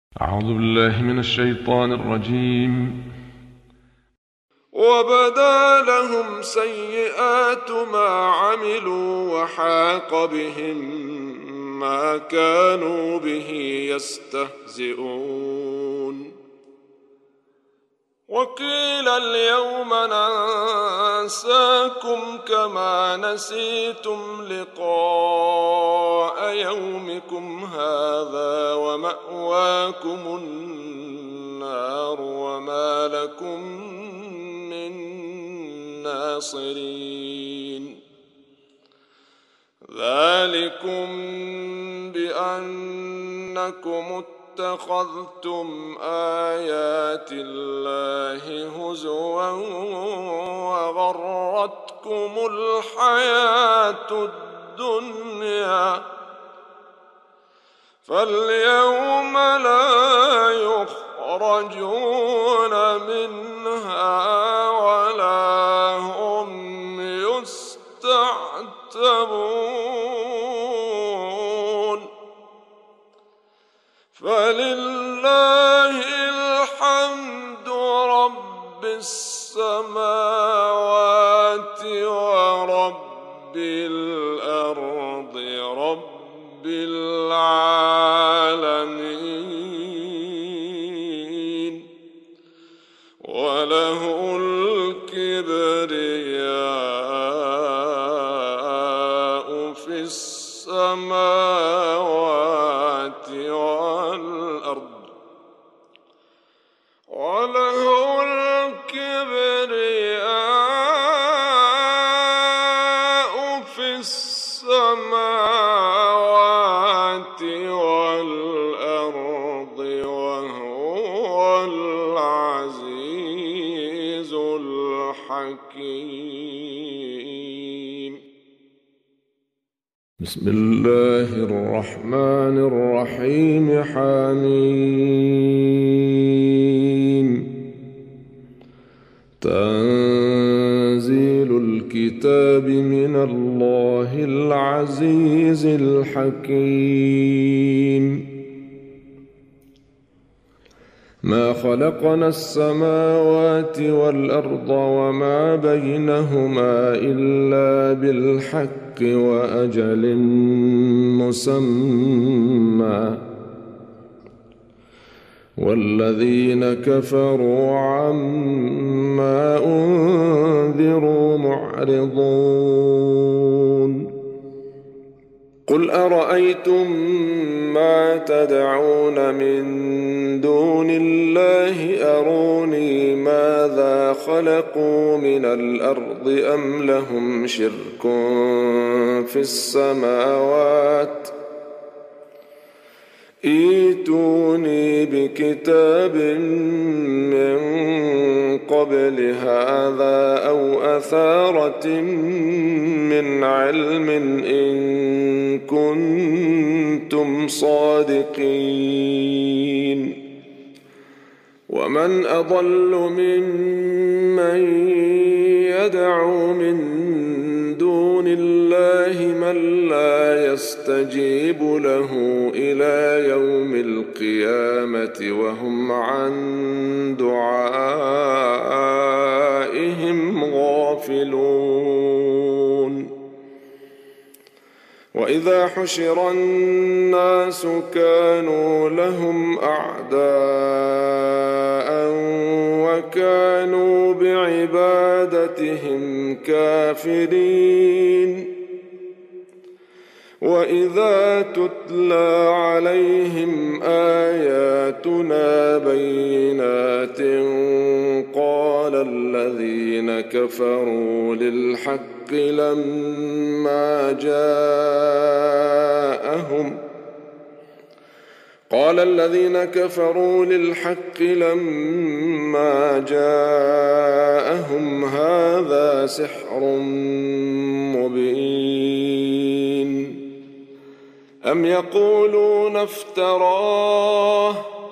أعوذ بالله من الشيطان الرجيم. وبدا لهم سيئات ما عملوا وحاق بهم ما كانوا به يستهزئون. وقيل اليوم ننساكم كما نسيتم لقاء يومكم هذا ومأواكم النار وما لكم من ناصرين. ذلكم بأنكم اتخذتم آيات الله هزوا وغرتكم الحياة الدنيا فاليوم لا يخرجون منها ولا هم يستعتبون. فلله الحمد رب السماوات ورب الأرض رب العالمين وله الكبرياء في السماوات والأرض وله الكبرياء في السماوات والأرض وهو العزيز الحكيم. بسم الله الرحمن الرحيم. حميم. تنزيل الكتاب من الله العزيز الحكيم. ما خلقنا السماوات والأرض وما بينهما إلا بالحق وأجل مسمى والذين كفروا عما أنذروا معرضون. قل أرأيتم ما تدعون من دون الله أروني ماذا خلقوا من الأرض أم لهم شرك في السماوات ائتوني بكتاب من قبل هذا أو أثارة من علم إن كنتم صادقين. ومن أضل ممن يدعو من دون الله من لا يستجيب له إلى يوم القيامة وهم عن دعائهم غافلون. وإذا حشر الناس كانوا لهم أعداء وكانوا بعبادتهم كافرين. وإذا تتلى عليهم آياتنا بينات قال الذين كفروا للحق لما جاءهم هذا سحر مبين. أم يقولون افتراه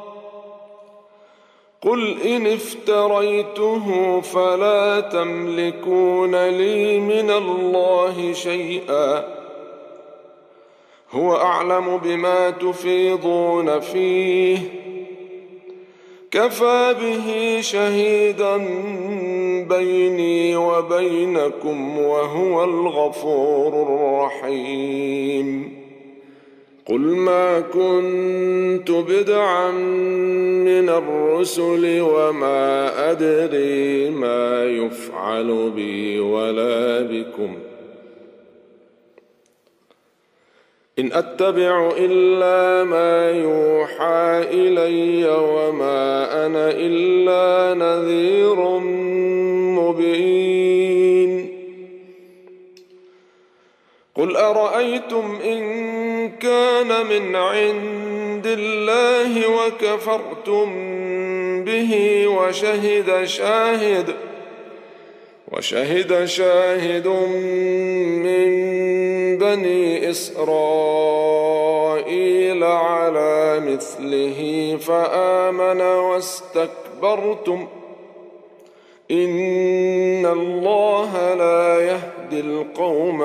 قل إن افتريته فلا تملكون لي من الله شيئا هو أعلم بما تفيضون فيه كفى به شهيدا بيني وبينكم وهو الغفور الرحيم قل ما كنت بدعا من الرسل وما أدري ما يفعل بي ولا بكم إن أتبع إلا ما يوحى إلي وما أنا إلا نذير مبين قل أرأيتم إن كان من عند الله وكفرتم به وشهد شاهد من بني إسرائيل على مثله فآمن واستكبرتم إن الله لا يهدي القوم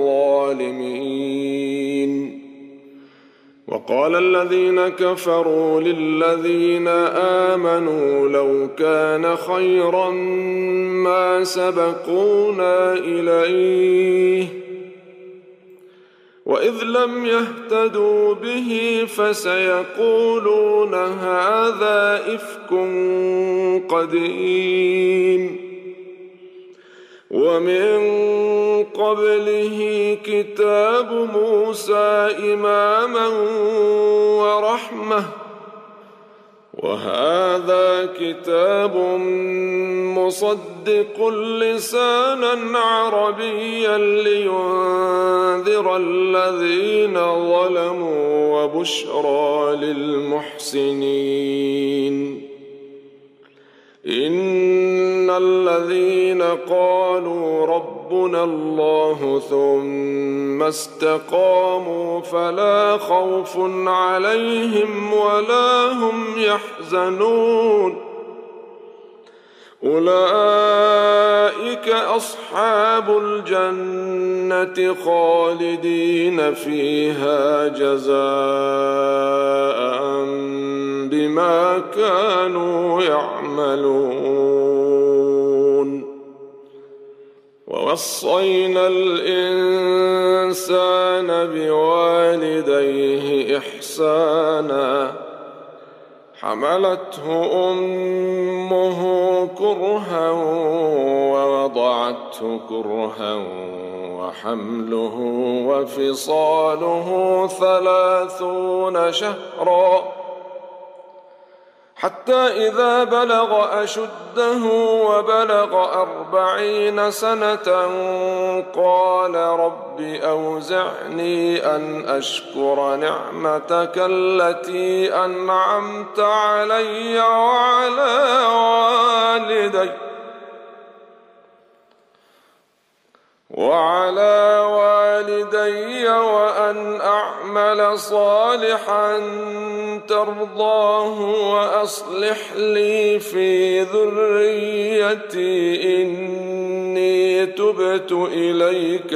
الظالمين وقال الذين كفروا للذين آمنوا لو كان خيرا ما سبقونا إليه وإذ لم يهتدوا به فسيقولون هذا إفك قديم ومن قبله كتاب موسى إماما ورحمة وهذا كتاب مصدق لسانا عربيا لينذر الذين ظلموا وبشرى للمحسنين إن الذين قالوا ربنا الله ثم استقاموا فلا خوف عليهم ولا هم يحزنون أولئك أصحاب الجنة خالدين فيها جزاء بما كانوا يعملون ووصينا الإنسان بوالديه إحسانا حملته أمه كرها ووضعته كرها وحمله وفصاله 30 شهرا حتى إذا بلغ أشده وبلغ 40 سنة قال رب أوزعني أن أشكر نعمتك التي أنعمت علي وعلى والدي وأن أعمل صالحا ترضاه وأصلح لي في ذريتي إني تبت إليك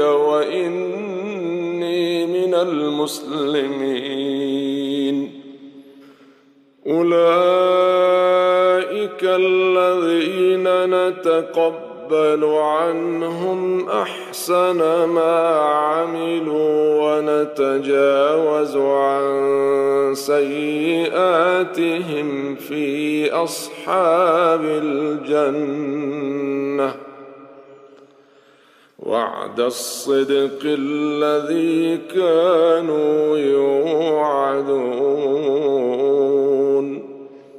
وإني من المسلمين أولئك الذين نتقبل عنهم أحسن ما عملوا ونتجاوز عن سيئاتهم في أصحاب الجنة وعد الصدق الذي كانوا يوعدون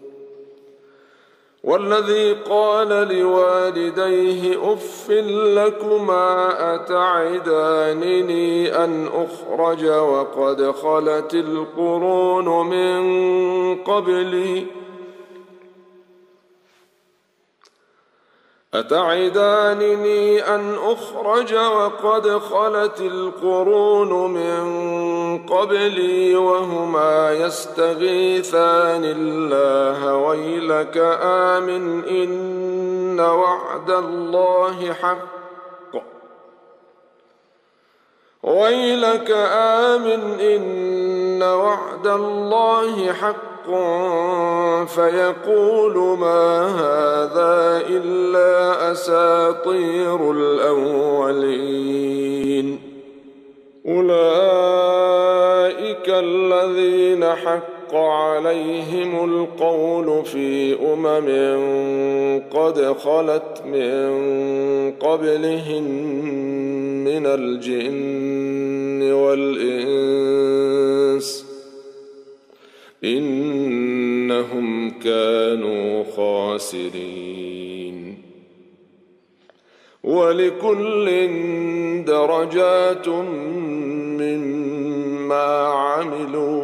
والذي قال لوالديه أف لكما أتعدانني أن أخرج وقد خلت القرون من قبلي وهما يستغيثان الله ويلك آمن إن وعد الله حق فيقول ما هذا إلا أساطير الأولين. أولئك الذين حق عليهم القول في قد خلت من قبلهم من الجن والإنس إنهم كانوا خاسرين. ولكل درجات مما عملوا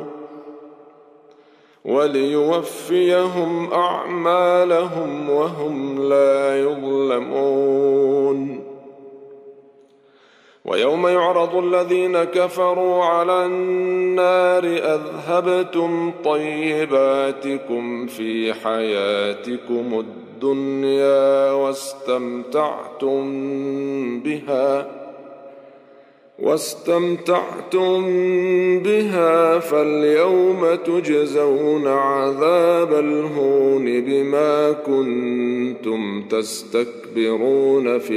وليوفيهم أعمالهم وهم لا يظلمون. ويوم يعرض الذين كفروا على النار أذهبتم طيباتكم في حياتكم الدنيا واستمتعتم بها فاليوم تجزون عذاب الهون بما كنتم تستكبرون في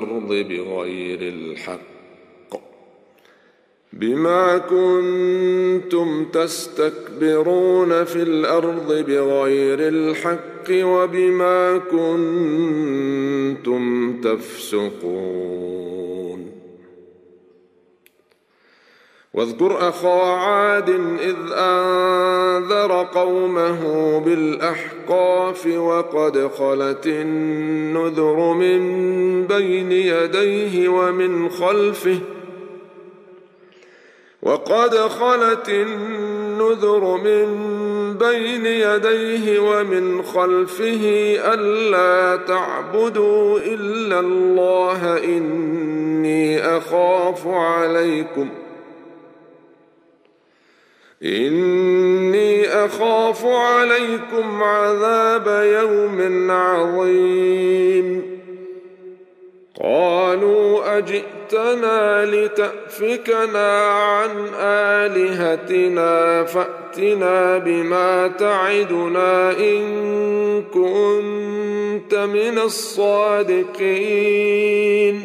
الأرض بغير الحق وبما كنتم تفسقون. واذكر أخا عاد إذ أنذر قومه بالأحقاف وقد خلت النذر من بين يديه ومن خلفه ألا تعبدوا إلا الله إني أخاف عليكم عذاب يوم عظيم. قالوا أجئتنا لتأفكنا عن آلهتنا فأتنا بما تعدنا إن كنت من الصادقين.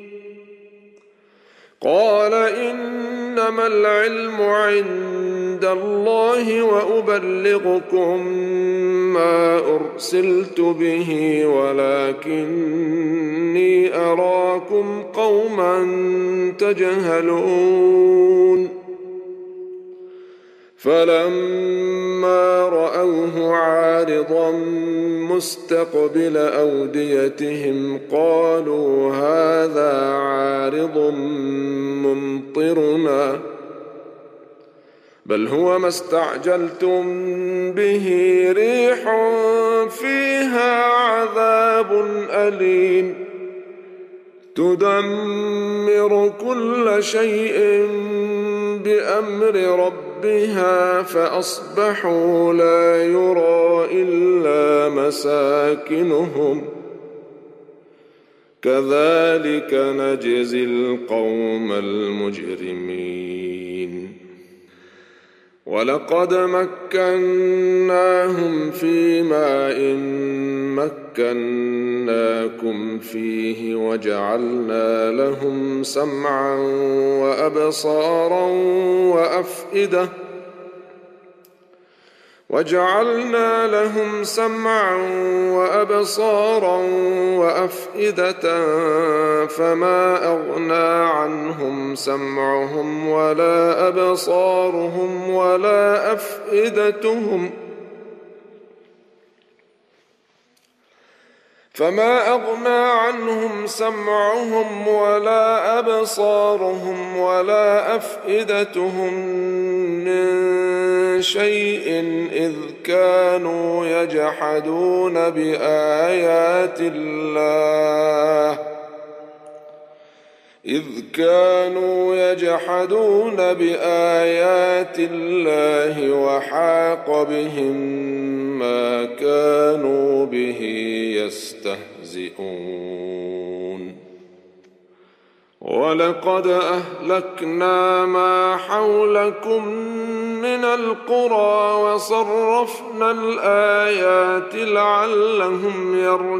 قال إنما العلم عند الله وأبلغكم ما أرسلت به ولكني أراكم قوما تجهلون. فلما رأوه عارضا مستقبل أوديتهم قالوا هذا عارض ممطرنا بل هو ما استعجلتم به ريح فيها عذاب أليم تدمر كل شيء بأمر ربها فأصبحوا لا يرى إلا مساكنهم كذلك نجزي القوم المجرمين. ولقد مكناهم في ماء مكناكم فيه وجعلنا لهم سمعا وأبصارا وأفئدة فما أغنى عنهم سمعهم ولا أبصارهم ولا أفئدتهم من شيء إذ كانوا يجحدون بآيات الله وحاق بهم ما كانوا به يستهزئون. ولقد أهلكنا ما حولكم من القرى وصرفنا الآيات لعلهم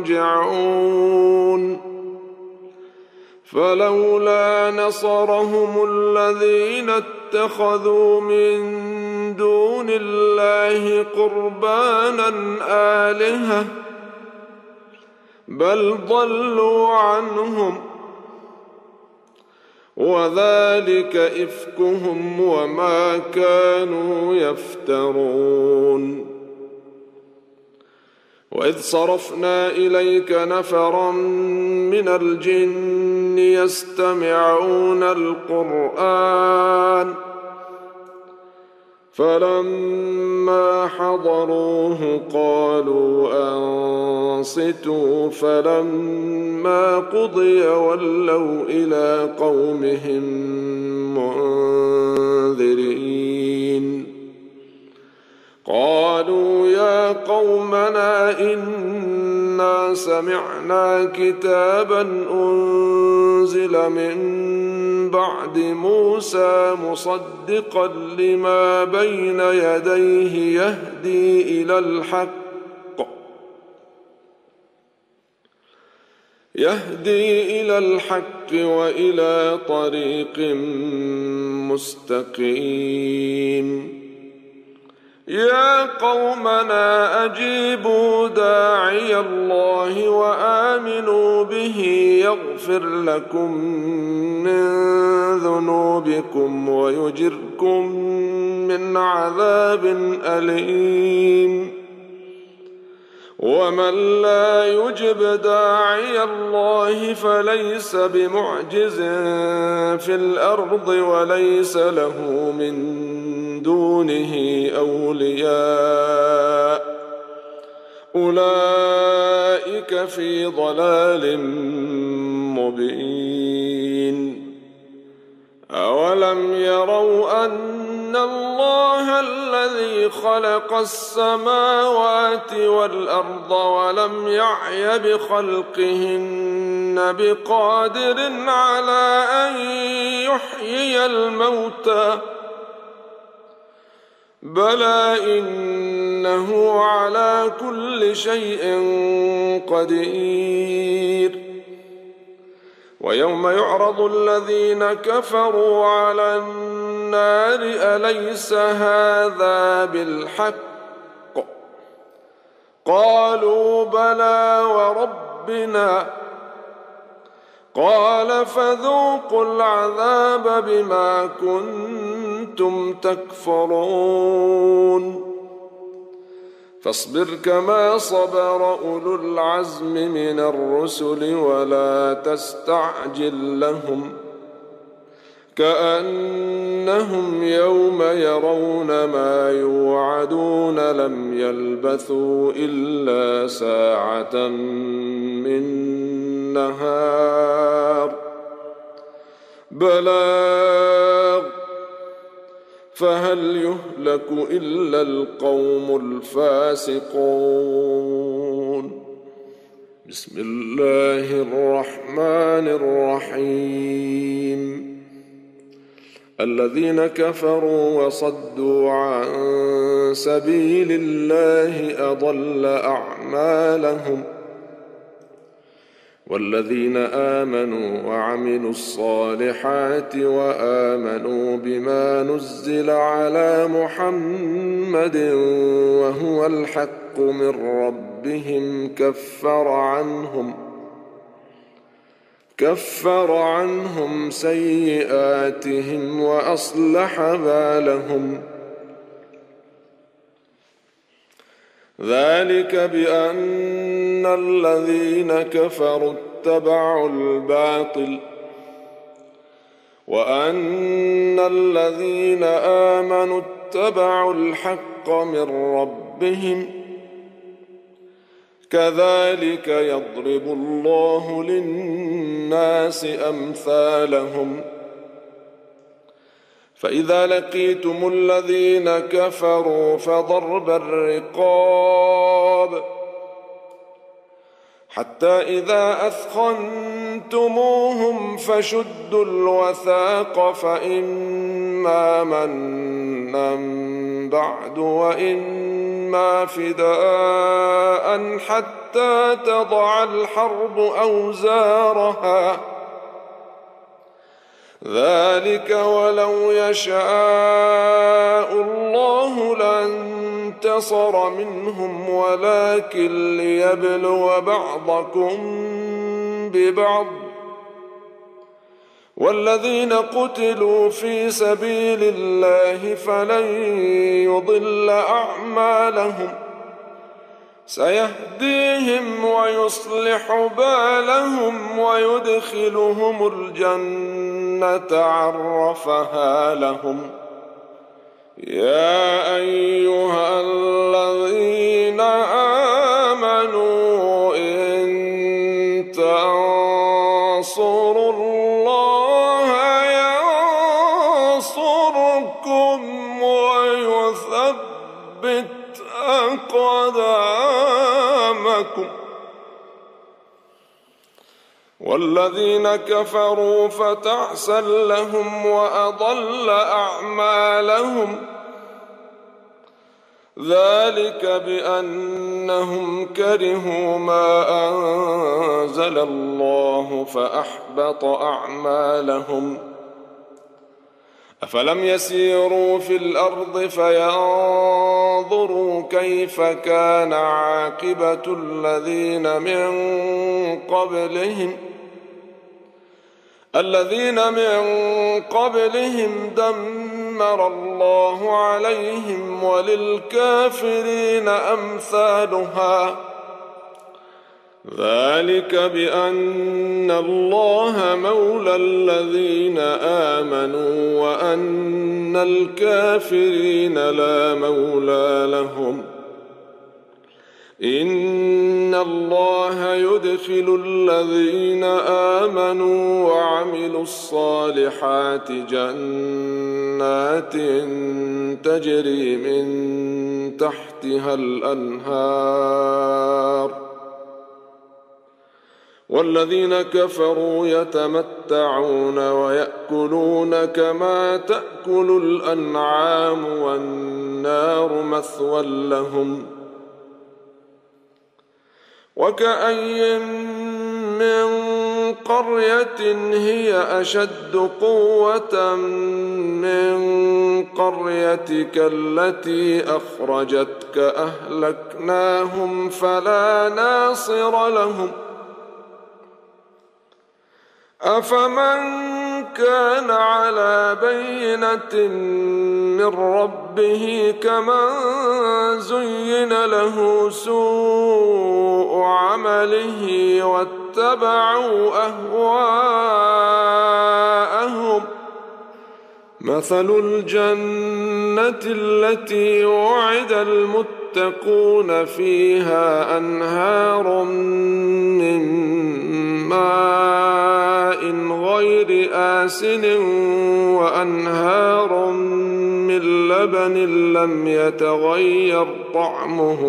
يرجعون فلولا نصرهم الذين اتخذوا من دون الله قربانا آلهة بل ضلوا عنهم وذلك إفكهم وما كانوا يفترون وإذ صرفنا إليك نفرا من الجن يستمعون القرآن فلما حضروه قالوا أنصتوا فلما قضي ولوا إلى قومهم منذرين قالوا يا قومنا إنا سمعنا كتابا أنزل من بعد موسى مصدقا لما بين يديه يهدي إلى الحق وإلى طريق مستقيم يا قومنا أجيبوا داعي الله وآمنوا به يغفر لكم من ذنوبكم ويجركم من عذاب أليم ومن لا يجب داعي الله فليس بمعجز في الأرض وليس له من دونه أولياء أولئك في ضلال مبين أولم يروا أن الله الذي خلق السماوات والأرض ولم يعي بخلقهن بقادر على أن يحيي الموتى بلى إنه على كل شيء قدير ويوم يعرض الذين كفروا على النار أليس هذا بالحق قالوا بلى وربنا قال فذوقوا العذاب بما كنتم تكفرون فاصبر كما صبر أولو العزم من الرسل ولا تستعجل لهم كأنهم يوم يرون ما يوعدون لم يلبثوا إلا ساعة من نهار بلاغ فهل يهلك إلا القوم الفاسقون بسم الله الرحمن الرحيم الذين كفروا وصدوا عن سبيل الله أضل أعمالهم والذين آمنوا وعملوا الصالحات وآمنوا بما نزل على محمد وهو الحق من ربهم كفر عنهم سيئاتهم وأصلح بالهم ذلك بأن الذين كفروا اتبعوا الباطل وأن الذين آمنوا اتبعوا الحق من ربهم كذلك يضرب الله للناس أمثالهم فإذا لقيتم الذين كفروا فضرب الرقاب حتى إذا أثخنتموهم فشدوا الوثاق فإما منا بعد وإما فداء حتى تضع الحرب أوزارها، ذلك ولو يشاء الله لانتصر منهم ولكن ليبلو بعضكم ببعض، والذين قتلوا في سبيل الله فلن يضل أعمالهم سيهديهم ويصلح بالهم ويدخلهم الجنة عرفها لهم. يا أيها الذين آمنوا إن تنصروا الله ينصركم ويثبت أقدامكم، والذين كفروا فتعسا لهم وأضل أعمالهم، ذلك بأنهم كرهوا ما أنزل الله فأحبط أعمالهم. أفلم يسيروا في الأرض فينظروا كيف كان عاقبة الذين من قبلهم دمر الله عليهم وللكافرين أمثالها، ذلك بأن الله مولى الذين آمنوا وأن الكافرين لا مولى لهم. إن الله يدخل الذين آمنوا وعملوا الصالحات جنات تجري من تحتها الأنهار، والذين كفروا يتمتعون ويأكلون كما تأكل الأنعام والنار مثوى لهم. وكأي من قرية هي أشد قوة من قريتك التي أخرجتك أهلكناهم فلا ناصر لهم. أفمن كان على بينة من ربه كمن زين له سوء عمله واتبعوا أهواءهم، مثل الجنة التي وعد المتقون فيها أنهار من ماء غير آسن وأنهار من لبن لم يتغير طعمه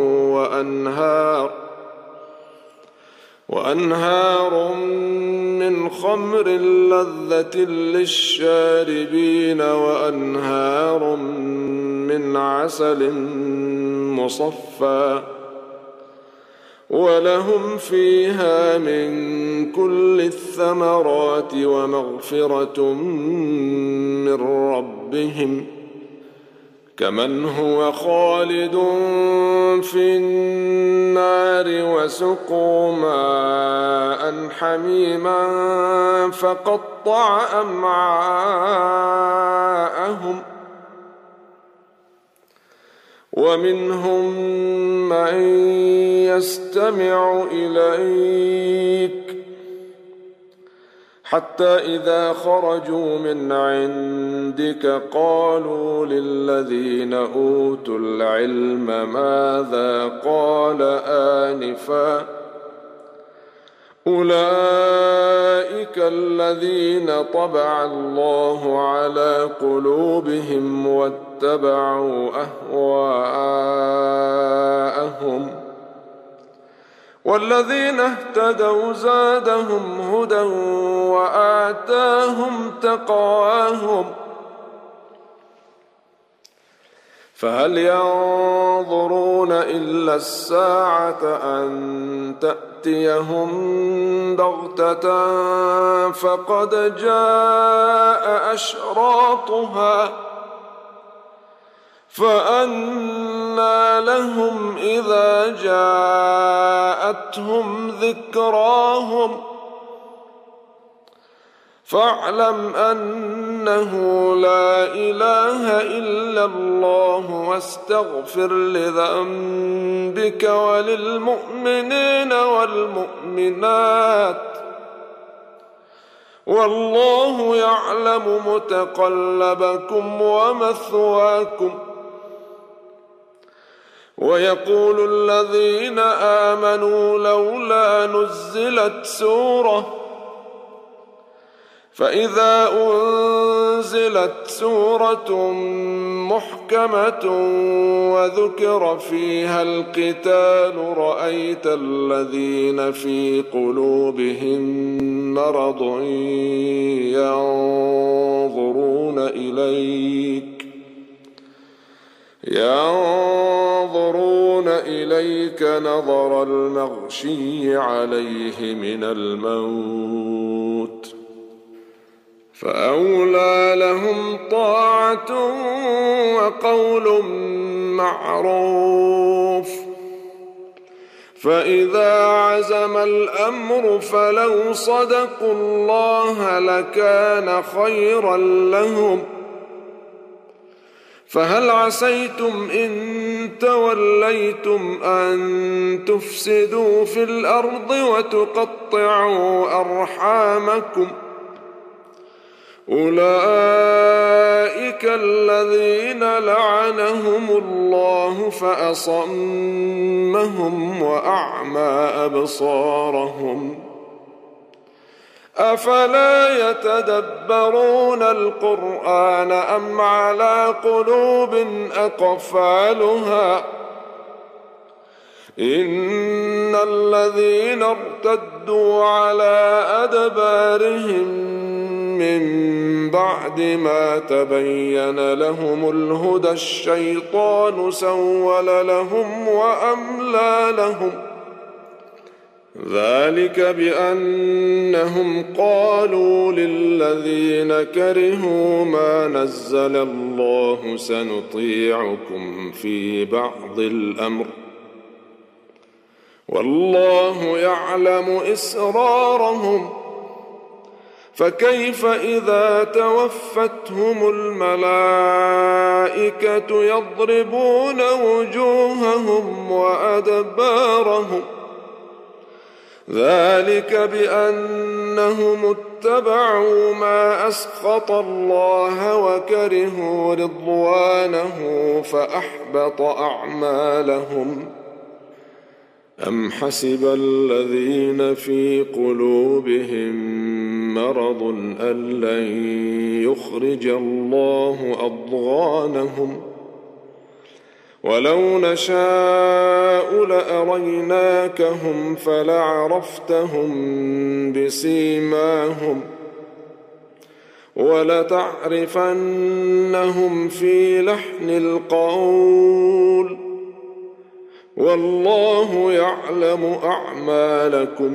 وأنهار من خمر لذة للشاربين وأنهار من عسل مصفى ولهم فيها من كل الثمرات ومغفرة من ربهم كمن هو خالد في النار وسقوا ماء حميما فقطع أمعاءهم ومنهم من يستمع إليك حتى إذا خرجوا من عندك قالوا للذين أوتوا العلم ماذا قال آنفا أولئك الذين طبع الله على قلوبهم واتبعوا أهواءهم والذين اهتدوا زادهم هدى وآتاهم تقواهم فهل ينظرون إلا الساعة أن تأتيهم بغتة فقد جاء أشراطها فأنى لهم إذا جاءتهم ذكراهم فاعلم أنه لا إله إلا الله واستغفر لذنبك وللمؤمنين والمؤمنات والله يعلم متقلبكم ومثواكم. ويقول الذين آمنوا لولا نزلت سورة فإذا أنزلت سورة محكمة وذكر فيها القتال رأيت الذين في قلوبهم مرض ينظرون إليك نظر المغشي عليه من الموت فأولى لهم طاعة وقول معروف. فإذا عزم الأمر فلو صدقوا الله لكان خيرا لهم فهل عسيتم إن توليتم أن تفسدوا في الأرض وتقطعوا أرحامكم أولئك الذين لعنهم الله فأصمهم وأعمى أبصارهم أفلا يتدبرون القرآن أم على قلوب أقفالها إن الذين ارتدوا على أدبارهم من بعد ما تبين لهم الهدى الشيطان سول لهم وأملى لهم ذلك بأنهم قالوا للذين كرهوا ما نزل الله سنطيعكم في بعض الأمر والله يعلم إسرارهم فكيف إذا توفتهم الملائكة يضربون وجوههم وأدبارهم ذلك بأنهم اتبعوا ما أسخط الله وكرهوا رضوانه فأحبط أعمالهم أم حسب الذين في قلوبهم مرض أن لن يخرج الله أضغانهم ولو نشاء لأريناكهم فلعرفتهم بسيماهم ولتعرفنهم في لحن القول والله يعلم أعمالكم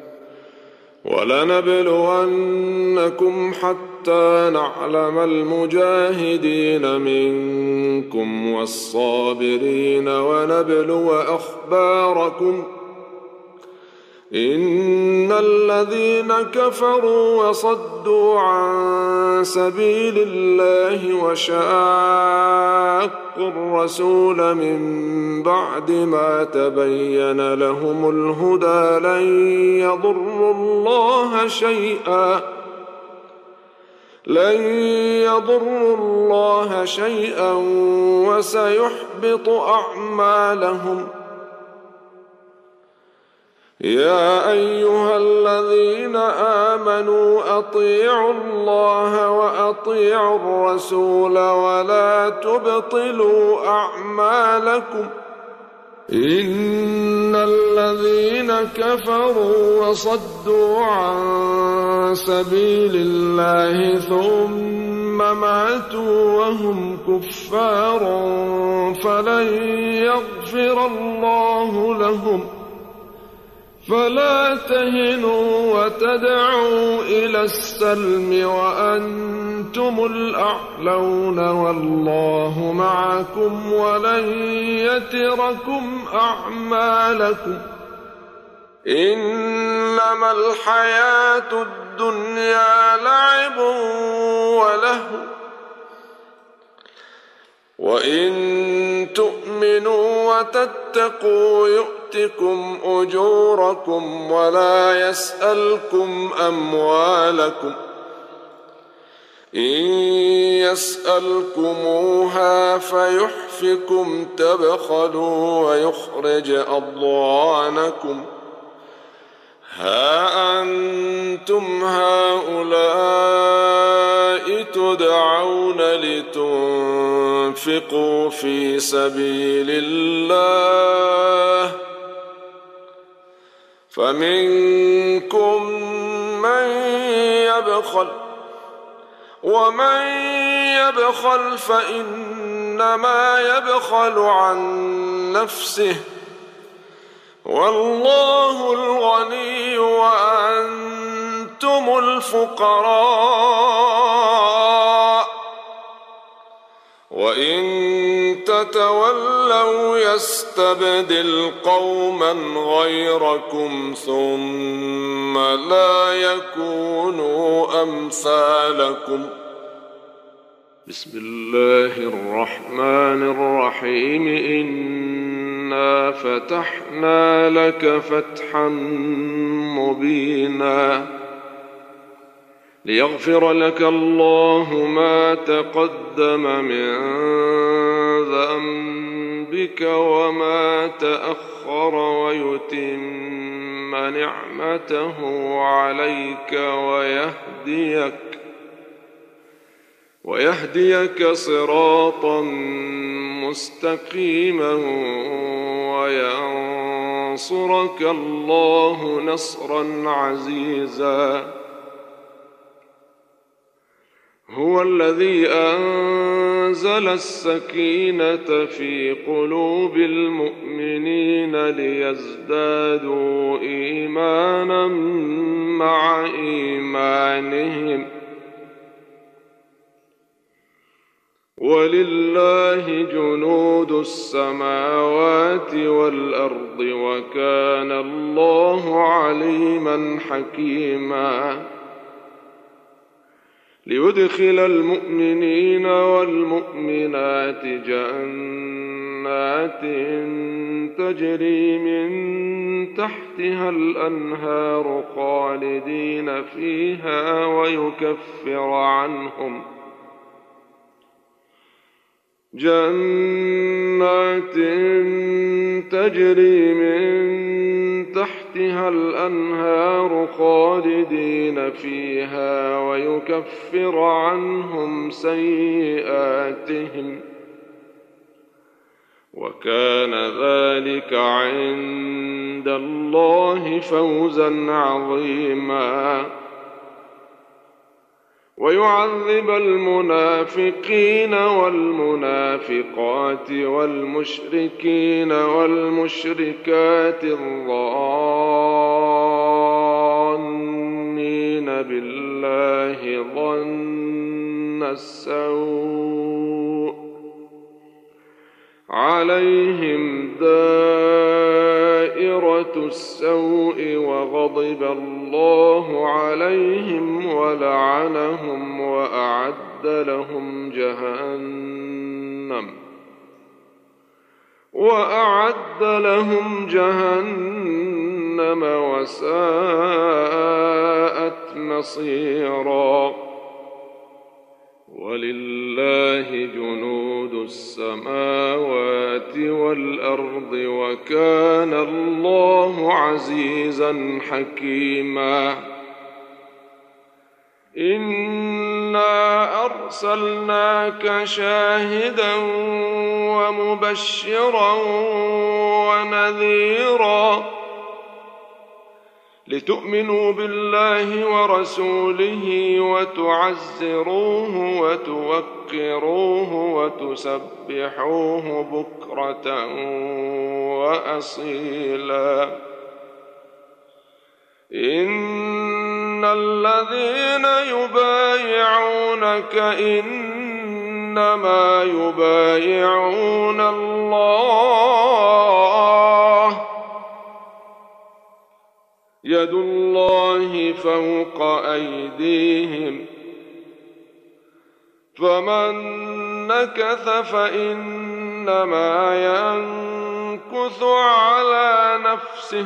ولنبلونكم حتى نعلم المجاهدين منكم والصابرين ونبلو أخباركم إن الذين كفروا وصدوا عن سبيل الله وشاقوا الرسول من بعد ما تبين لهم الهدى لن يضروا الله شيئا وسيحبط أعمالهم. يا أيها الذين آمنوا أطيعوا الله وأطيعوا الرسول ولا تبطلوا أعمالكم إن إن الذين كفروا وصدوا عن سبيل الله ثم ماتوا وهم كفار فلن يغفر الله لهم. فلا تهنوا وتدعوا إلى السلم وأنتم الأعلون والله معكم ولن يتركم أعمالكم. إنما الحياة الدنيا لعب ولهو وإن تؤمنوا وتتقوا يؤتكم أجوركم ولا يسألكم أموالكم. إن يسألكموها فيحفكم تبخلوا ويخرج أضغانكم. ها أنتم هؤلاء تدعون لتنفقوا في سبيل الله فمنكم من يبخل ومن يبخل فإنما يبخل عن نفسه والله الغني وأنتم الفقراء وإن تتولوا يستبدل قوما غيركم ثم لا يكونوا أمثالكم. بسم الله الرحمن الرحيم. إنا فتحنا لك فتحا مبينا ليغفر لك الله ما تقدم من ذنبك وما تأخر ويتم نعمته عليك ويهديك صراطا مستقيما وينصرك الله نصرا عزيزا. هو الذي أنزل السكينة في قلوب المؤمنين ليزدادوا إيمانا مع إيمانهم ولله جنود السماوات والأرض وكان الله عليما حكيما. ليدخل المؤمنين والمؤمنات جنات تجري من تحتها الأنهار خالدين فيها جنات تجري من تحتها الأنهار خالدين فيها ويكفر عنهم سيئاتهم وكان ذلك عند الله فوزا عظيما. ويعذب المنافقين والمنافقات والمشركين والمشركات الظانين بالله ظن السوء عليهم دائرة السوء وغضب الله عليهم ولعنهم وأعد لهم جهنم وساءت مصيرا. ولله جنود السماوات والأرض وكان الله عزيزا حكيما. إن إنا أرسلناك شاهدا ومبشرا ونذيرا لتؤمنوا بالله ورسوله وتعزروه وتوقروه وتسبحوه بكرة وأصيلا إن الذين يبايعونك إنما يبايعون الله يد الله فوق أيديهم فمن نكث فإنما ينكث على نفسه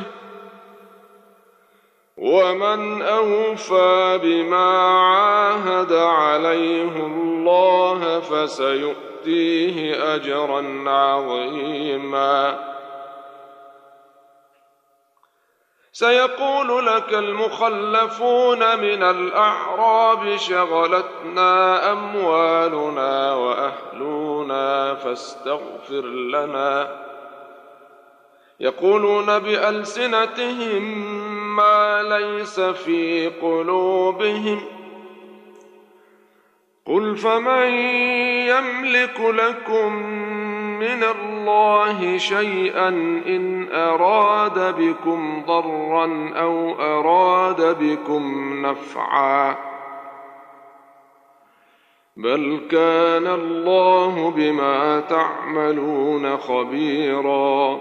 ومن أوفى بما عاهد عليه الله فسيؤتيه أجرا عظيما سيقول لك المخلفون من الأعراب شغلتنا أموالنا وأهلنا فاستغفر لنا يقولون بألسنتهم ما ليس في قلوبهم قل فمن يملك لكم من الله شيئا إن أراد بكم ضرا أو أراد بكم نفعا بل كان الله بما تعملون خبيرا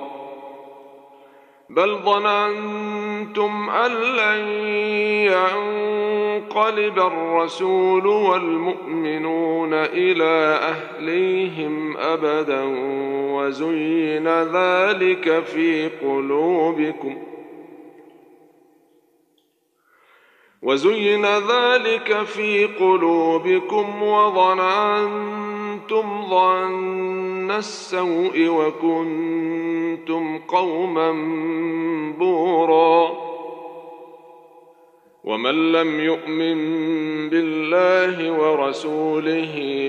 بل ظننتم أن لن ينقلب الرسول والمؤمنون إلى أهليهم أبدا وزين ذلك في قلوبكم وظننتم ظن السوء وكنتم قوما بورا ومن لم يؤمن بالله ورسوله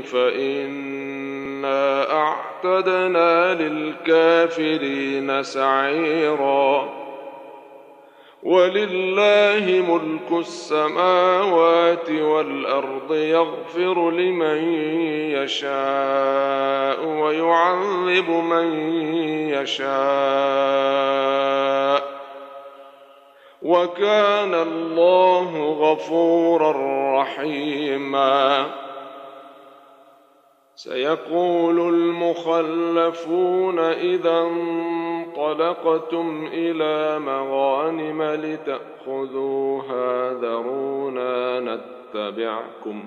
فإنا أعتدنا للكافرين سعيرا ولله ملك السماوات والأرض يغفر لمن يشاء ويعذب من يشاء وكان الله غفورا رحيما سيقول المخلفون إذا انطلقتم إلى مغانم لتأخذوها ذرونا نتبعكم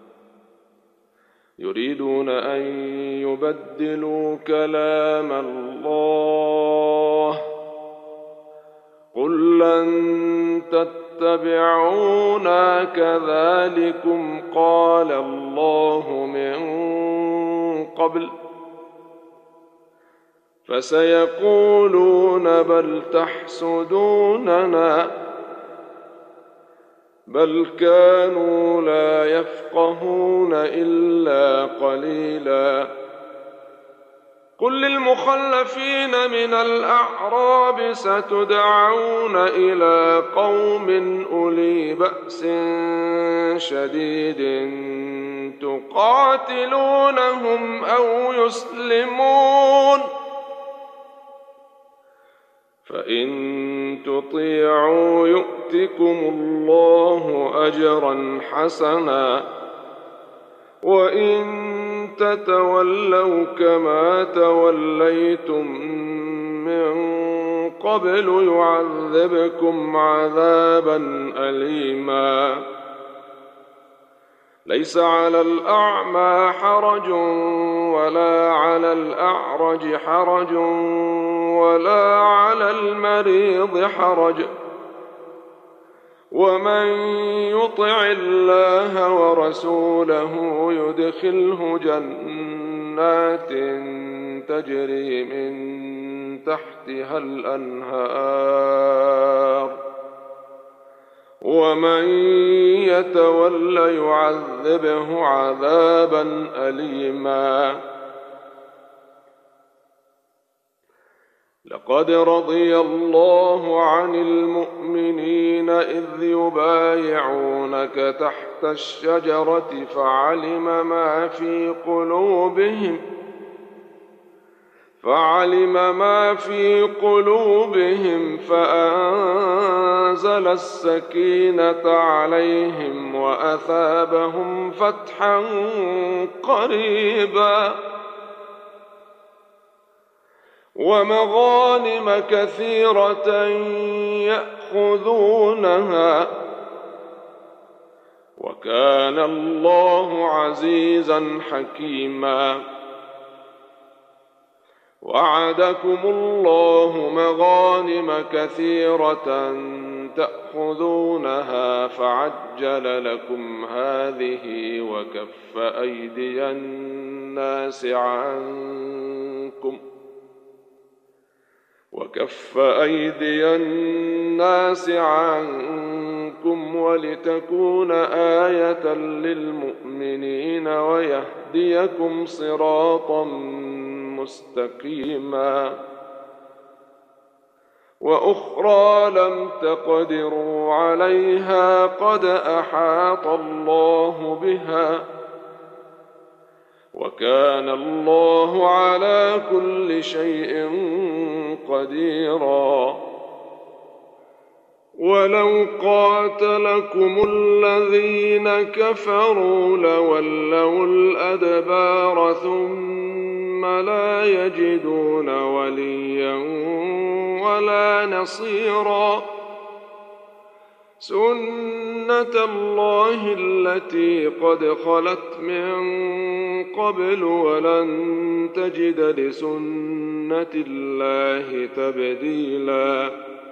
يريدون أن يبدلوا كلام الله قل لن تتبعونا كذلكم قال الله من قبل فسيقولون بل تحسدوننا بل كانوا لا يفقهون إلا قليلا قل للمخلفين من الأعراب ستدعون إلى قوم أولي بأس شديد تقاتلونهم أو يسلمون فإن تطيعوا يؤتكم الله أجرا حسنا وإن تتولوا كما توليتم من قبل يعذبكم عذابا أليما ليس على الأعمى حرج ولا على الأعرج حرج ولا على المريض حرج ومن يطع الله ورسوله يدخله جنات تجري من تحتها الأنهار ومن يتول يعذبه عذابا أليما. لقد رضي الله عن المؤمنين إذ يبايعونك تحت الشجرة فعلم ما في قلوبهم فأنزل السكينة عليهم وأثابهم فتحا قريبا ومغانم كثيرة يأخذونها وكان الله عزيزا حكيما. وعدكم الله مغانم كثيرة تأخذونها فعجل لكم هذه وكف أيدي الناس عنكم ولتكون آية للمؤمنين ويهديكم صراطا مستقيما. وأخرى لم تقدروا عليها قد أحاط الله بها وكان الله على كل شيء قديرا. ولو قاتلكم الذين كفروا لولوا الأدبار ثم لا يجدون وليا ولا نصيرا. سنة الله التي قد خلت من قبل ولن تجد لسنة الله تبديلا.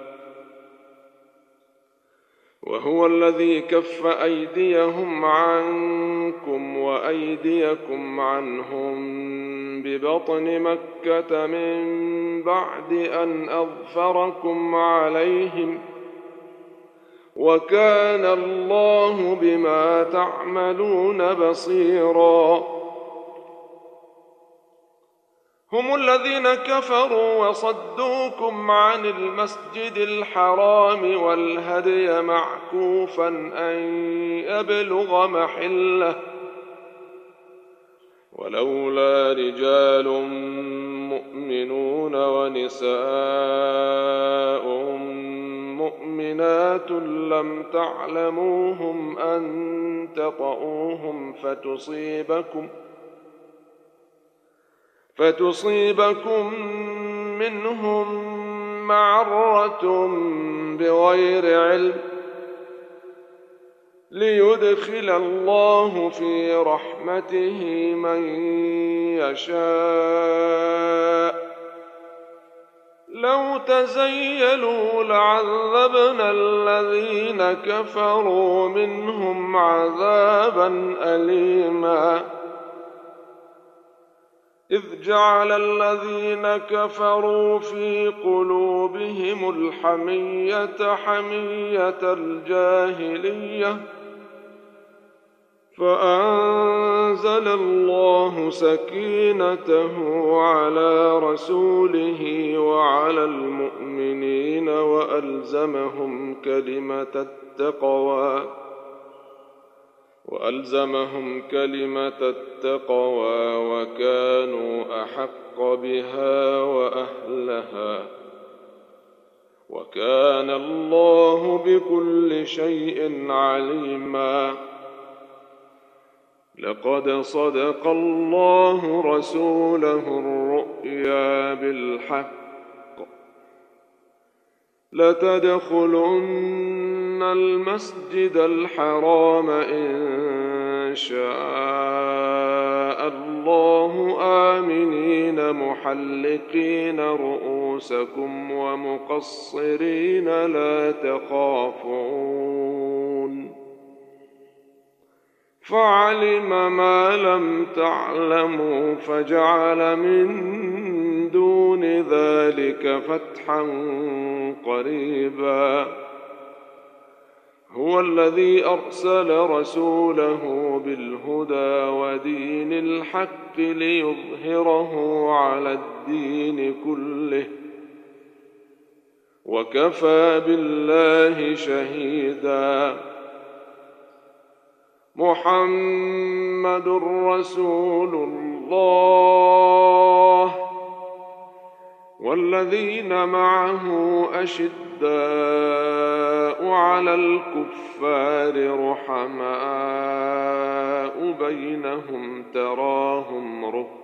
وهو الذي كف أيديهم عنكم وأيديكم عنهم ببطن مكة من بعد أن أظفركم عليهم وكان الله بما تعملون بصيرا. هم الذين كفروا وصدوكم عن المسجد الحرام والهدي معكوفا أن يبلغ محله ولولا رجال مؤمنون ونساء مؤمنات لم تعلموهم أن تطؤوهم فتصيبكم منهم معرة بغير علم ليدخل الله في رحمته من يشاء. لو تزيلوا لعذبنا الذين كفروا منهم عذابا أليما. إذ جعل الذين كفروا في قلوبهم الحمية حمية الجاهلية فأنزل الله سكينته على رسوله وعلى المؤمنين وألزمهم كلمة التقوى وكانوا أحق بها وأهلها وكان الله بكل شيء عليما. لقد صدق الله رسوله الرؤيا بالحق لتدخلن المسجد الحرام إن شاء الله آمنين محلقين رؤوسكم ومقصرين لا تخافون فعلم ما لم تعلموا فجعل من دون ذلك فتحا قريبا. هو الذي أرسل رسوله بالهدى ودين الحق ليظهره على الدين كله وكفى بالله شهيدا. محمد رسول الله والذين معه أشداء على الكفار رحماء بينهم تراهم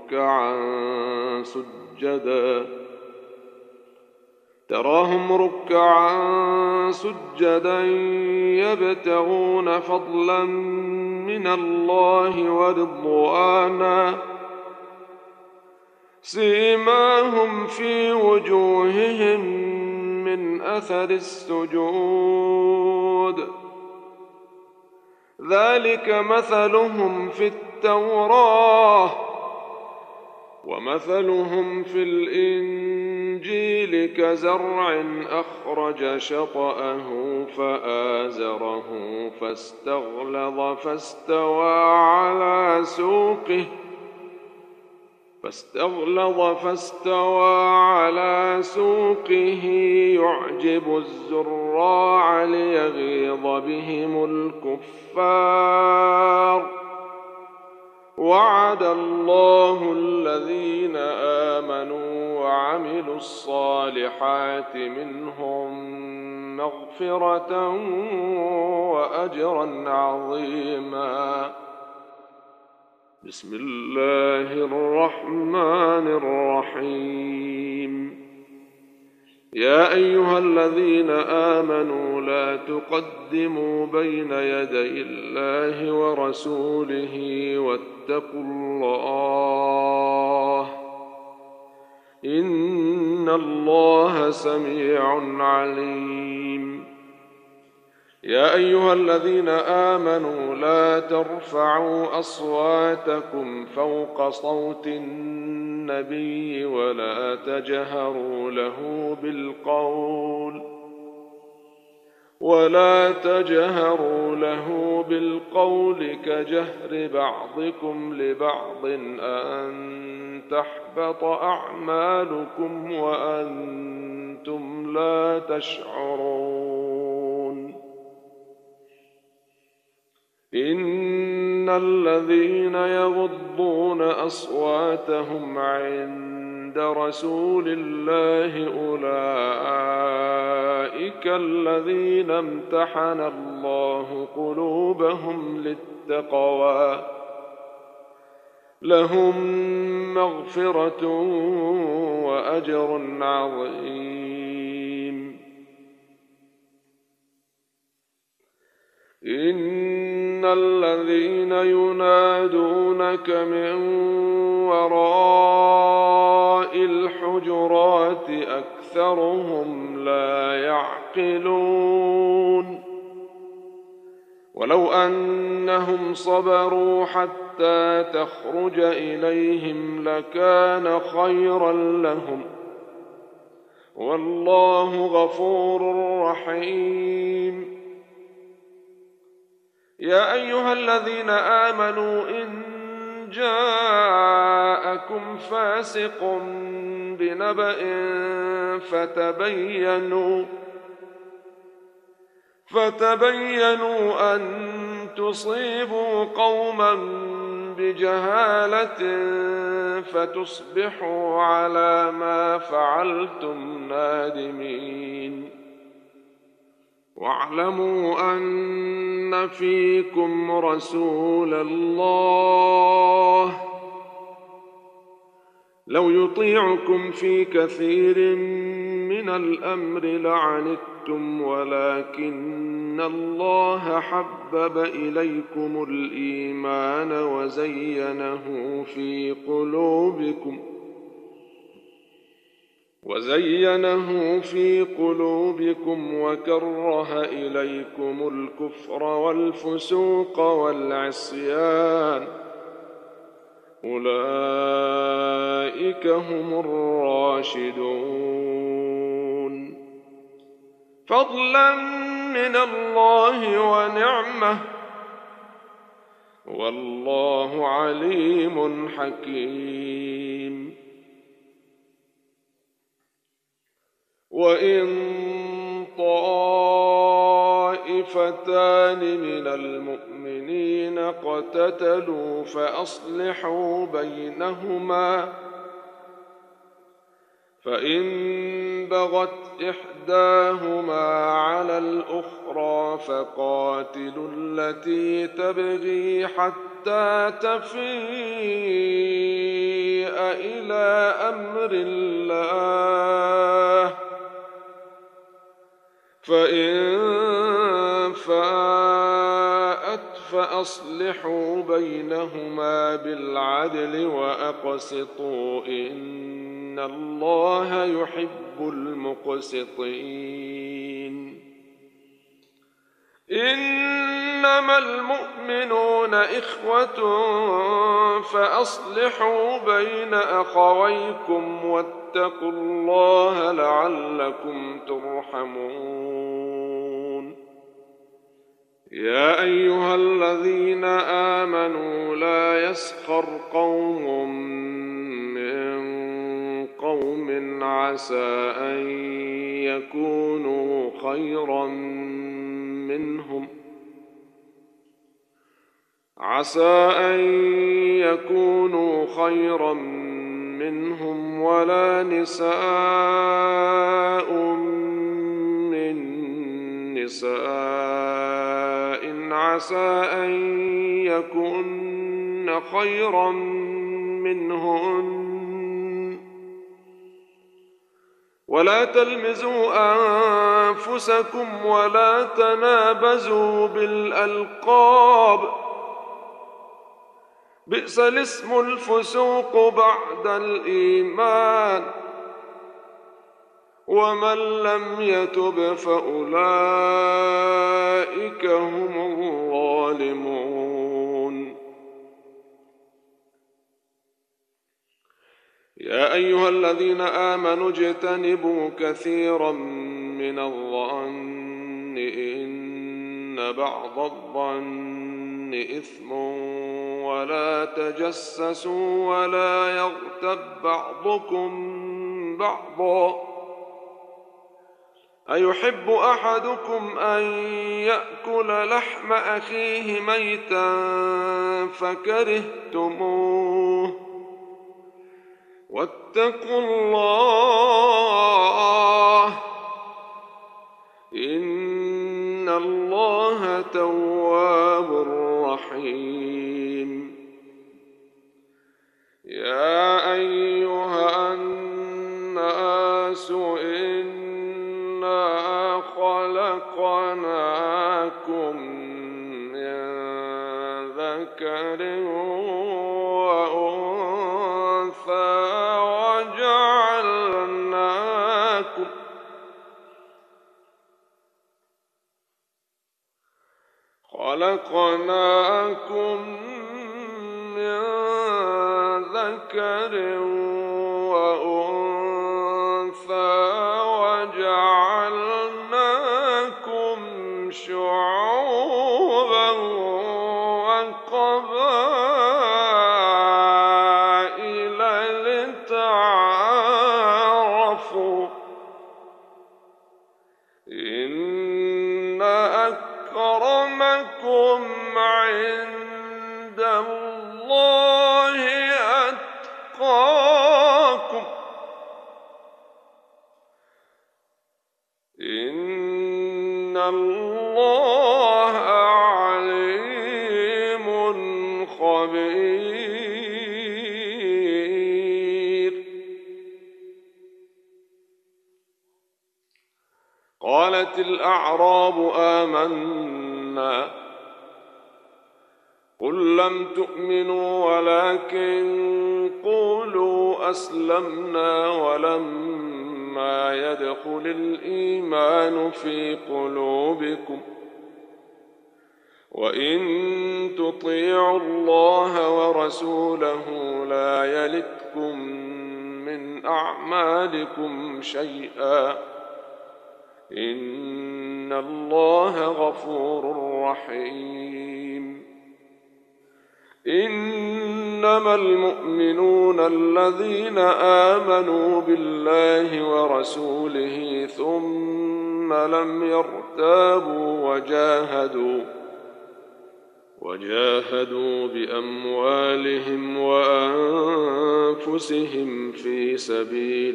ركعا سجدا يبتغون فضلا من الله ورضوانا سيماهم في وجوههم من أثر السجود ذلك مثلهم في التوراة ومثلهم في الإنجيل كزرع أخرج شطأه فآزره فاستغلظ فاستوى على سوقه يعجب الزراع ليغيظ بهم الكفار. وعد الله الذين آمنوا وعملوا الصالحات منهم مغفرة وأجرا عظيما. بسم الله الرحمن الرحيم. يا أيها الذين آمنوا لا تقدموا بين يدي الله ورسوله واتقوا الله إن الله سميع عليم. يا أيها الذين آمنوا لا ترفعوا أصواتكم فوق صوت النبي ولا تجهروا له بالقول كجهر بعضكم لبعض أن تحبط أعمالكم وأنتم لا تشعرون. إن الذين يغضون أصواتهم عند رسول الله أولئك الذين امتحن الله قلوبهم للتقوى لهم مغفرة وأجر عظيم. إن الذين ينادونك من وراء الحجرات أكثرهم لا يعقلون. ولو أنهم صبروا حتى تخرج إليهم لكان خيرا لهم والله غفور رحيم. يا أيها الذين آمنوا إن جاءكم فاسق بنبأ فتبينوا أن تصيبوا قوما بجهالة فتصبحوا على ما فعلتم نادمين. واعلموا أن فيكم رسول الله لو يطيعكم في كثير من الأمر لعنتم ولكن الله حبب إليكم الإيمان وزينه في قلوبكم وكره إليكم الكفر والفسوق والعصيان أولئك هم الراشدون. فضلا من الله ونعمة، والله عليم حكيم. وإن طائفتان من المؤمنين اقتتلوا فأصلحوا بينهما، فإن بغت إحداهما على الأخرى فقاتلوا التي تبغي حتى تفيء إلى أمر الله، فإن فاءت فأصلحوا بينهما بالعدل وأقسطوا، إن الله يحب المقسطين. إنما المؤمنون إخوة فأصلحوا بين أخويكم واتقوا الله لعلكم ترحمون. يا أيها الذين آمنوا لا يسخر قوم من قوم عسى أن يكونوا خيرا منهم ولا نساء من نساء عسى أن يكن خيرا منهن، ولا تلمزوا أنفسكم ولا تنابزوا بالألقاب، بئس الاسم الفسوق بعد الإيمان، ومن لم يتب فأولئك هم الظالمون. يا أيها الذين آمنوا اجتنبوا كثيرا من الظن إن بعض الظن إثم، ولا تجسسوا ولا يغتب بعضكم بعضا، أيحب أحدكم أن يأكل لحم أخيه ميتا فكرهتموه، واتقوا الله إن الله تواب رحيم. يا أيها الناس إنا خلقناكم من ذكر وأنثى خلقناكم من ذكر وأنثى وجعلناكم شعوبا وقبائل لتعارفوا، إن أكرمكم عند الله أتقاكم، إن الله عليم خبير. قالت الأعراب آمنا، قل لم تؤمنوا ولكن قولوا أسلمنا ولما يدخل الإيمان في قلوبكم، وإن تطيعوا الله ورسوله لا يلتكم من أعمالكم شيئا، إن إن الله غفور رحيم إنما المؤمنون الذين آمنوا بالله ورسوله ثم لم يرتابوا وجاهدوا بأموالهم وأنفسهم في سبيل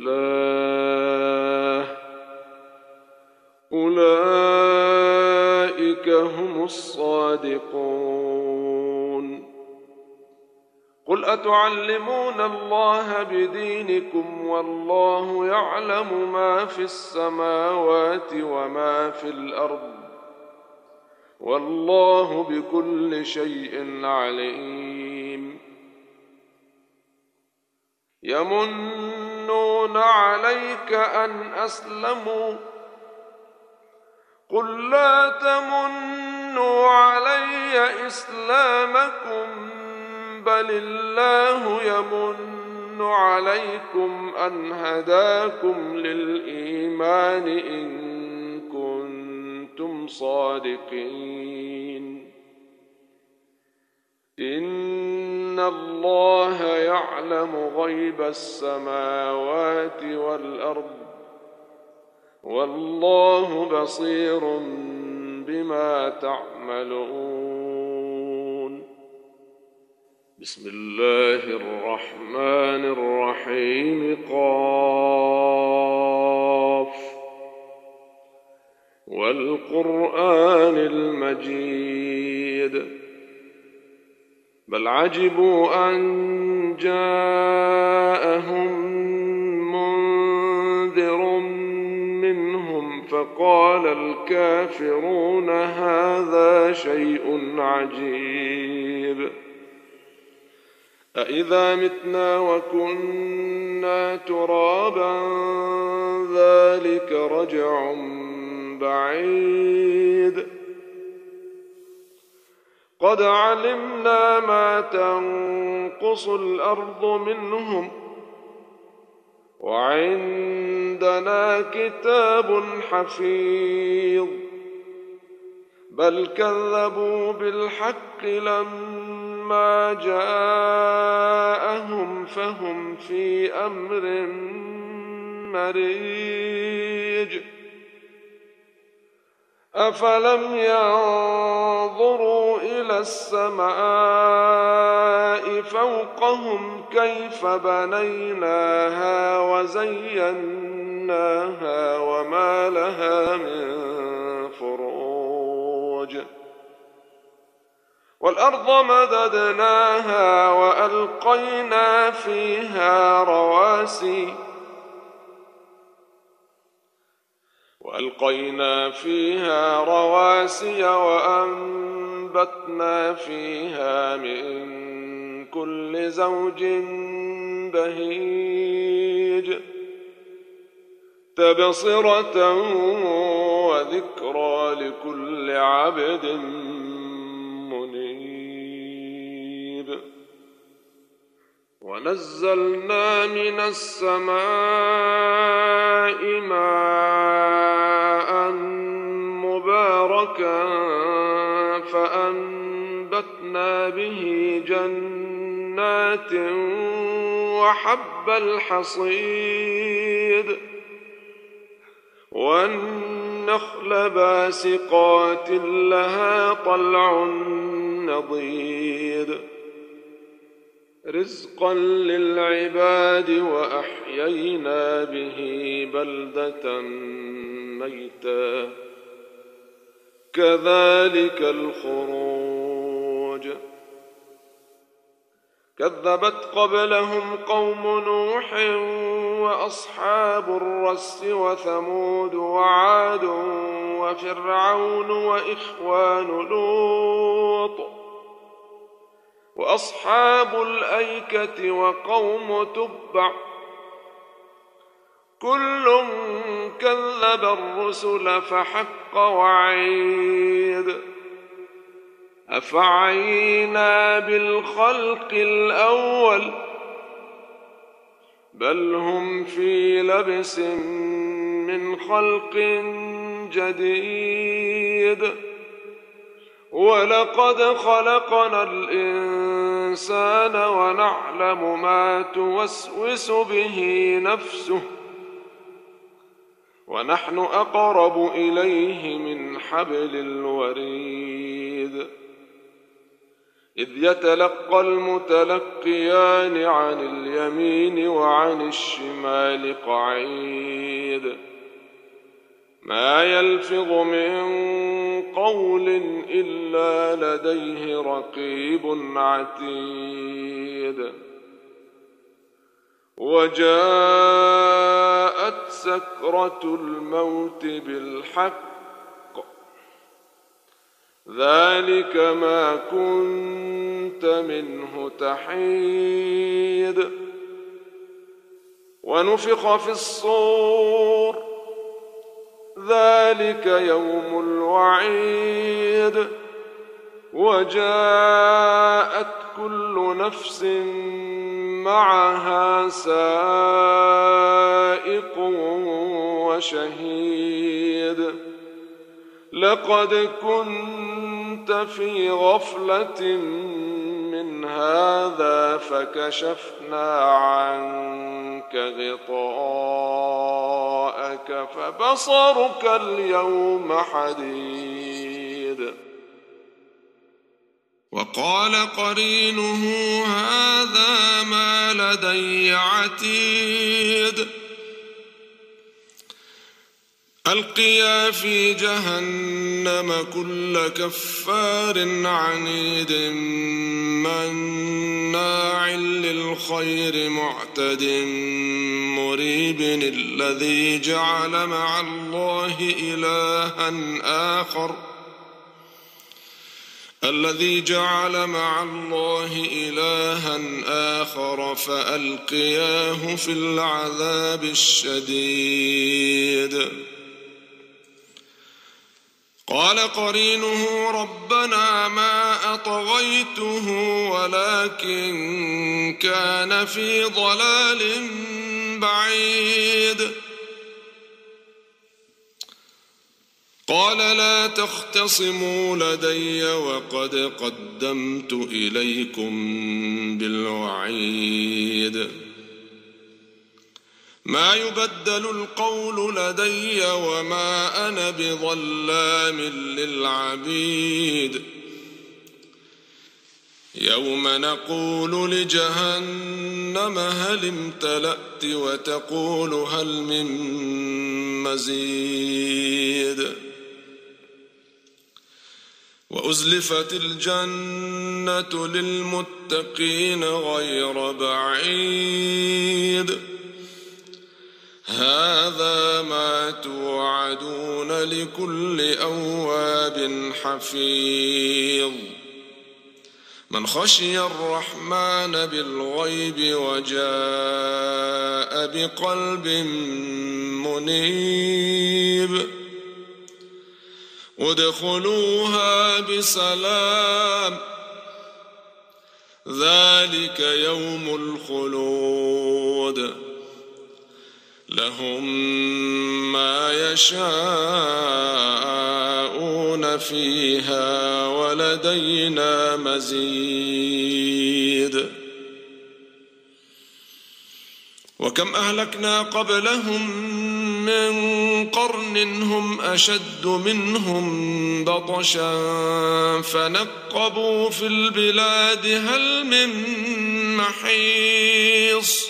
الله أولئك هم الصادقون قل أتعلمون الله بدينكم والله يعلم ما في السماوات وما في الأرض والله بكل شيء عليم يمنون عليك أن أسلموا قل لا تمنوا علي إسلامكم بل الله يمن عليكم أن هداكم للإيمان إن كنتم صادقين إن الله يعلم غيب السماوات والأرض والله بصير بما تعملون بسم الله الرحمن الرحيم قاف والقرآن المجيد بل عجبوا أن جاءهم منذر منهم فقال الكافرون هذا شيء عجيب أإذا متنا وكنا ترابا ذلك رجع بعيد قد علمنا ما تنقص الأرض منهم وعندنا كتاب حفيظ بل كذبوا بالحق لما جاءهم فهم في أمر مريج أفلم ينظروا إلى السماء فوقهم كيف بنيناها وزيناها وما لها من فروج والأرض مددناها وألقينا فيها رواسي وأنبتنا فيها من كل زوج بهيج تبصرة وذكرى لكل عبد منيب ونزلنا من السماء ماء مباركا فأنبتنا به جنات وحب الحصيد والنخل باسقات لها طلع نضيد رزقا للعباد وأحيينا به بلدة ميتا كذلك الخروج كذبت قبلهم قوم نوح وأصحاب الرس وثمود وعاد وفرعون وإخوان لوط وأصحاب الأيكة وقوم تبع كل كذب الرسل فحق وعيد أفعينا بالخلق الأول بل هم في لبس من خلق جديد ولقد خلقنا الإنسان ونعلم ما توسوس به نفسه ونحن أقرب إليه من حبل الوريد إذ يتلقى المتلقيان عن اليمين وعن الشمال قعيد ما يلفظ من قول إلا لديه رقيب عتيد وجاءت سكرة الموت بالحق ذلك ما كنت منه تحيد ونفخ في الصور ذلك يوم الوعيد وجاءت كل نفس معها سائق وشهيد لقد كنت في غفلة من هذا فكشفنا عنك غطاءك فبصرك اليوم حديد وقال قرينه هذا ما لدي عتيد ألقيا في جهنم كل كفار عنيد مناع للخير معتد مريب الذي جعل مع الله إلها آخر فألقياه في العذاب الشديد قال قرينه ربنا ما أطغيته ولكن كان في ضلال بعيد قال لا تختصموا لدي وقد قدمت إليكم بالوعيد ما يبدل القول لدي وما أنا بظلام للعبيد يوم نقول لجهنم هل امتلأت وتقول هل من مزيد وأزلفت الجنة للمتقين غير بعيد هذا ما توعدون لكل أواب حفيظ من خشي الرحمن بالغيب وجاء بقلب منيب ادخلوها بسلام ذلك يوم الخلود لهم ما يشاءون فيها ولدينا مزيد وكم أهلكنا قبلهم من قرن هم أشد منهم بطشا فنقبوا في البلاد هل من محيص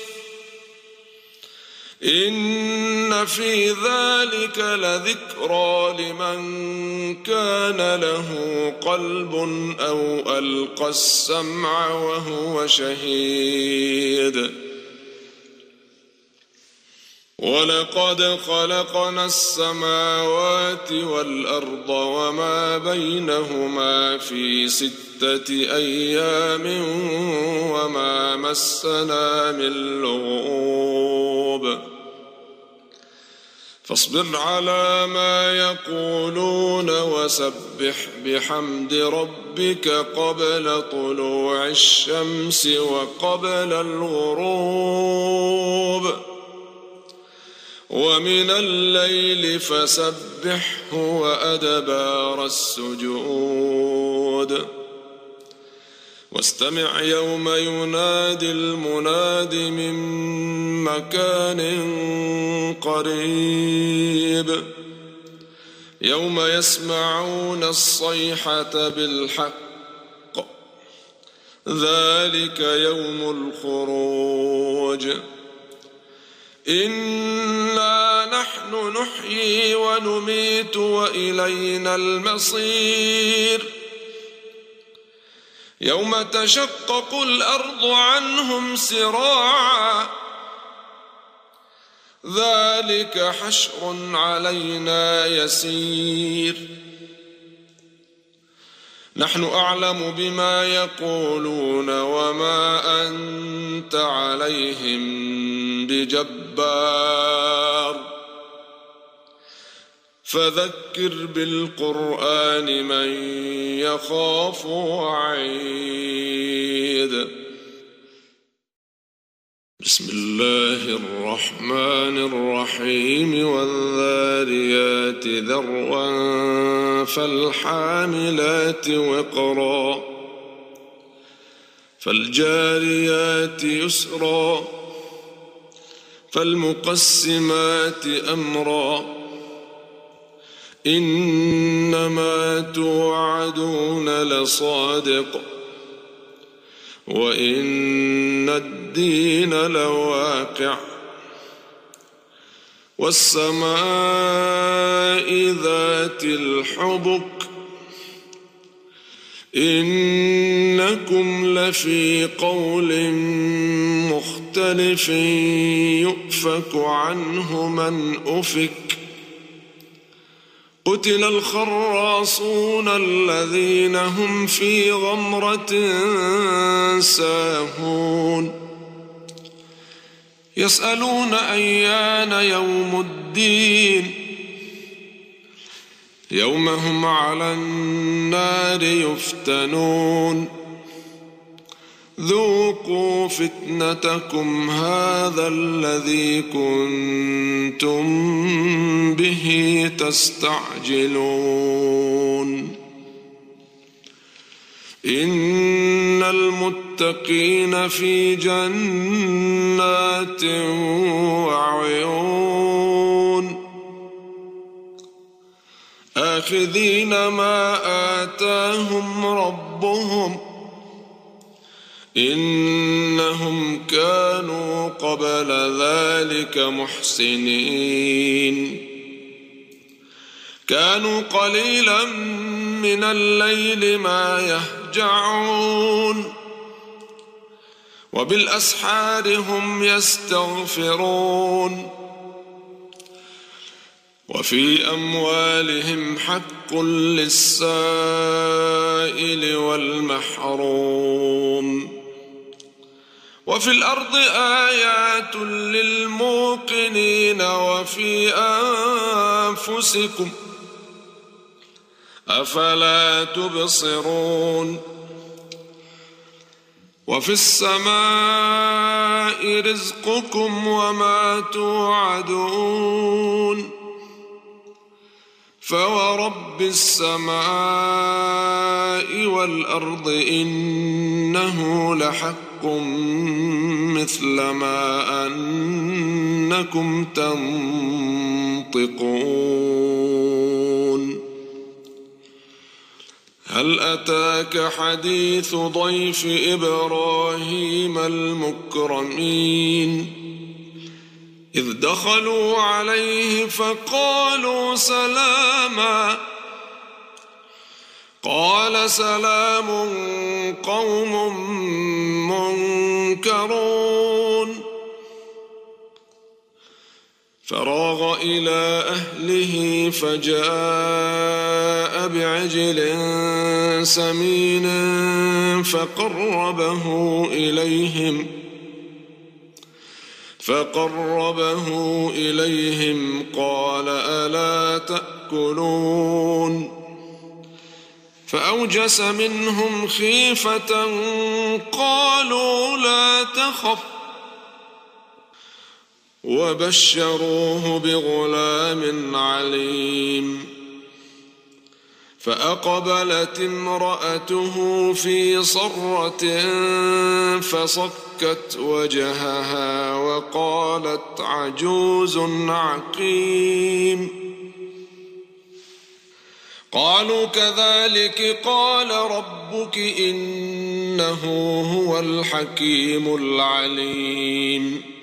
إن في ذلك لذكرى لمن كان له قلب أو ألقى السمع وهو شهيد ولقد خلقنا السماوات والأرض وما بينهما في 6 أيام وما مسنا من لغوب فاصبر على ما يقولون وسبح بحمد ربك قبل طلوع الشمس وقبل الغروب ومن الليل فسبحه وأدبار السجود واستمع يوم ينادي المناد من مكان قريب يوم يسمعون الصيحة بالحق ذلك يوم الخروج إنا نحن نحيي ونميت وإلينا المصير يوم تشقق الأرض عنهم سراعا ذلك حشر علينا يسير نحن أعلم بما يقولون وما أنت عليهم بجبار فذكر بالقرآن من يخاف وعيد بسم الله الرحمن الرحيم والذاريات ذروا فالحاملات وقرا فالجاريات يسرا فالمقسمات أمرا إنما توعدون لصادق وإن الدين لواقع والسماء ذات الحبك إنكم لفي قول مختلف يؤفك عنه من أفك قتل الخراصون الذين هم في غمرة ساهون يسألون أيان يوم الدين يوم هم على النار يفتنون ذوقوا فتنتكم هذا الذي كنتم به تستعجلون إن المتقين في جنات وعيون آخذين ما آتاهم ربهم إنهم كانوا قبل ذلك محسنين كانوا قليلا من الليل ما يهجعون وبالأسحار هم يستغفرون وفي أموالهم حق للسائل والمحروم وفي الأرض آيات للموقنين وفي أنفسكم أفلا تبصرون وفي السماء رزقكم وما توعدون فورب السماء والأرض إنه لحق مثل ما أنكم تنطقون هل أتاك حديث ضيف إبراهيم المكرمين إذ دخلوا عليه فقالوا سلاما قال سلام قوم منكرون فراغ إلى أهله فجاء بعجل سمين فقربه إليهم قال ألا تأكلون فأوجس منهم خيفة وبشروه بغلام عليم. فأقبلت امرأته في صرة فصكت وجهها وقالت عجوز عقيم. قالوا كذلك قال ربك إنه هو الحكيم العليم.